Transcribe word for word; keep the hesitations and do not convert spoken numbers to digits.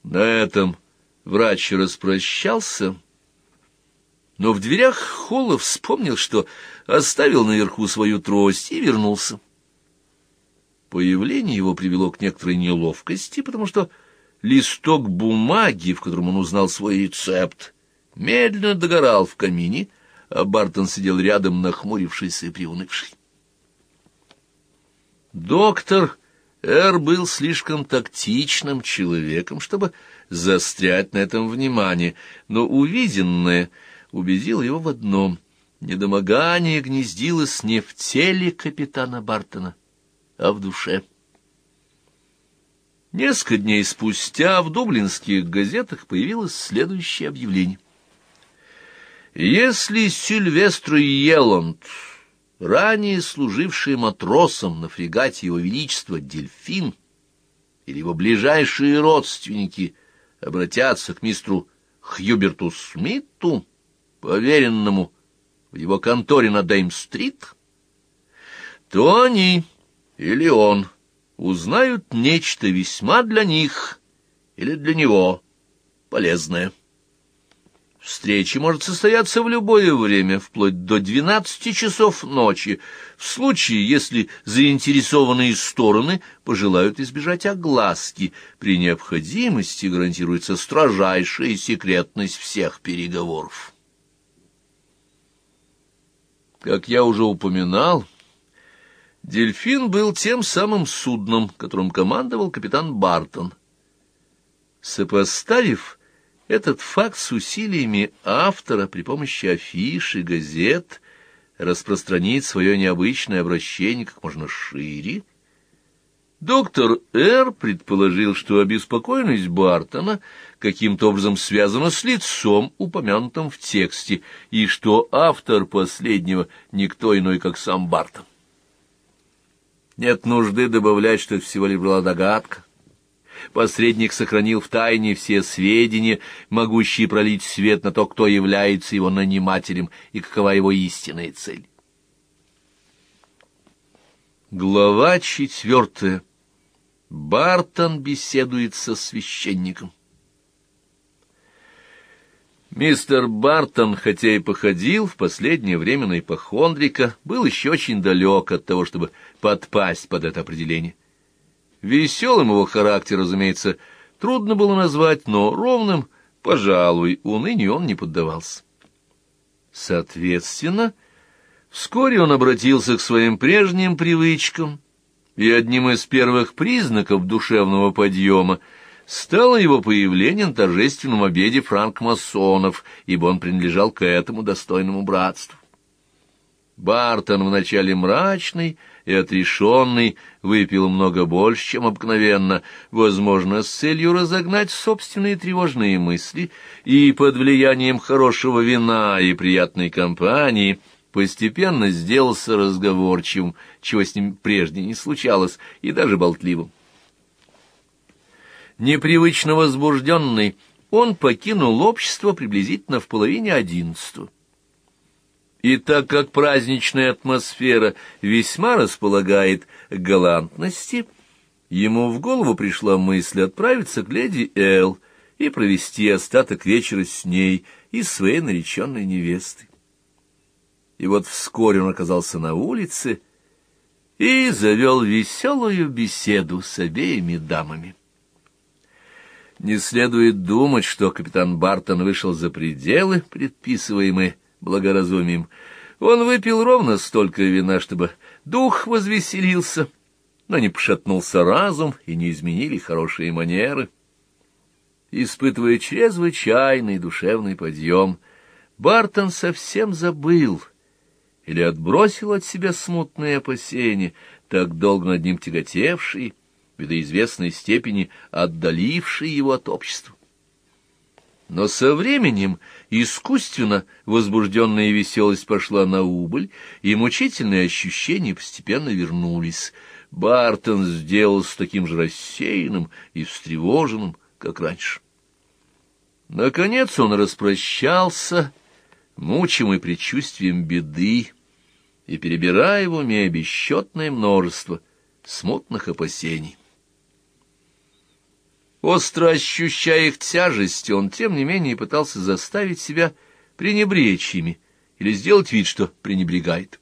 На этом врач распрощался, но в дверях холла вспомнил, что оставил наверху свою трость, и вернулся. Появление его привело к некоторой неловкости, потому что листок бумаги, в котором он узнал свой рецепт, медленно догорал в камине, а Бартон сидел рядом, нахмурившийся и приунывший. Доктор Р. был слишком тактичным человеком, чтобы заострять на этом внимание, но увиденное убедило его в одном — недомогание гнездилось не в теле капитана Бартона, а в душе. Несколько дней спустя в дублинских газетах появилось следующее объявление. Если Сильвестр Йеланд, ранее служивший матросом на фрегате Его Величества «Дельфин», или его ближайшие родственники обратятся к мистеру Хьюберту Смиту, поверенному в его конторе на Дейм-стрит, то они или он узнают нечто весьма для них или для него полезное. Встреча может состояться в любое время, вплоть до двенадцати часов ночи, в случае, если заинтересованные стороны пожелают избежать огласки. При необходимости гарантируется строжайшая секретность всех переговоров. Как я уже упоминал, «Дельфин» был тем самым судном, которым командовал капитан Бартон. Сопоставив этот факт с усилиями автора при помощи афиш и газет распространить свое необычное обращение как можно шире, доктор Р. предположил, что обеспокоенность Бартона каким-то образом связана с лицом, упомянутым в тексте, и что автор последнего никто иной, как сам Бартон. Нет нужды добавлять, что это всего лишь была догадка. Посредник сохранил в тайне все сведения, могущие пролить свет на то, кто является его нанимателем и какова его истинная цель. Глава четвертая. Бартон беседует со священником. Мистер Бартон, хотя и походил в последнее время на ипохондрика, был еще очень далек от того, чтобы подпасть под это определение. Веселым его характер, разумеется, трудно было назвать, но ровным, пожалуй, унынию он не поддавался. Соответственно, вскоре он обратился к своим прежним привычкам, и одним из первых признаков душевного подъема стало его появление на торжественном обеде франкмасонов, ибо он принадлежал к этому достойному братству. Бартон, вначале мрачный и отрешенный, выпил много больше, чем обыкновенно, возможно, с целью разогнать собственные тревожные мысли, и под влиянием хорошего вина и приятной компании постепенно сделался разговорчивым, чего с ним прежде не случалось, и даже болтливым. Непривычно возбужденный, он покинул общество приблизительно в половине одиннадцатого. И так как праздничная атмосфера весьма располагает к галантности, ему в голову пришла мысль отправиться к леди Эл и провести остаток вечера с ней и своей нареченной невестой. И вот вскоре он оказался на улице и завел веселую беседу с обеими дамами. Не следует думать, что капитан Бартон вышел за пределы, предписываемые благоразумием. Он выпил ровно столько вина, чтобы дух возвеселился, но не пошатнулся разум и не изменили хорошие манеры. Испытывая чрезвычайный душевный подъем, Бартон совсем забыл или отбросил от себя смутные опасения, так долго над ним тяготевшие, и до известной степени отдалившие его от общества. Но со временем искусственно возбужденная веселость пошла на убыль, и мучительные ощущения постепенно вернулись. Бартон сделался таким же рассеянным и встревоженным, как раньше. Наконец он распрощался, мучимый предчувствием беды, и перебирая в уме бесчетное множество смутных опасений. Остро ощущая их тяжесть, он, тем не менее, пытался заставить себя пренебречь ими или сделать вид, что пренебрегает.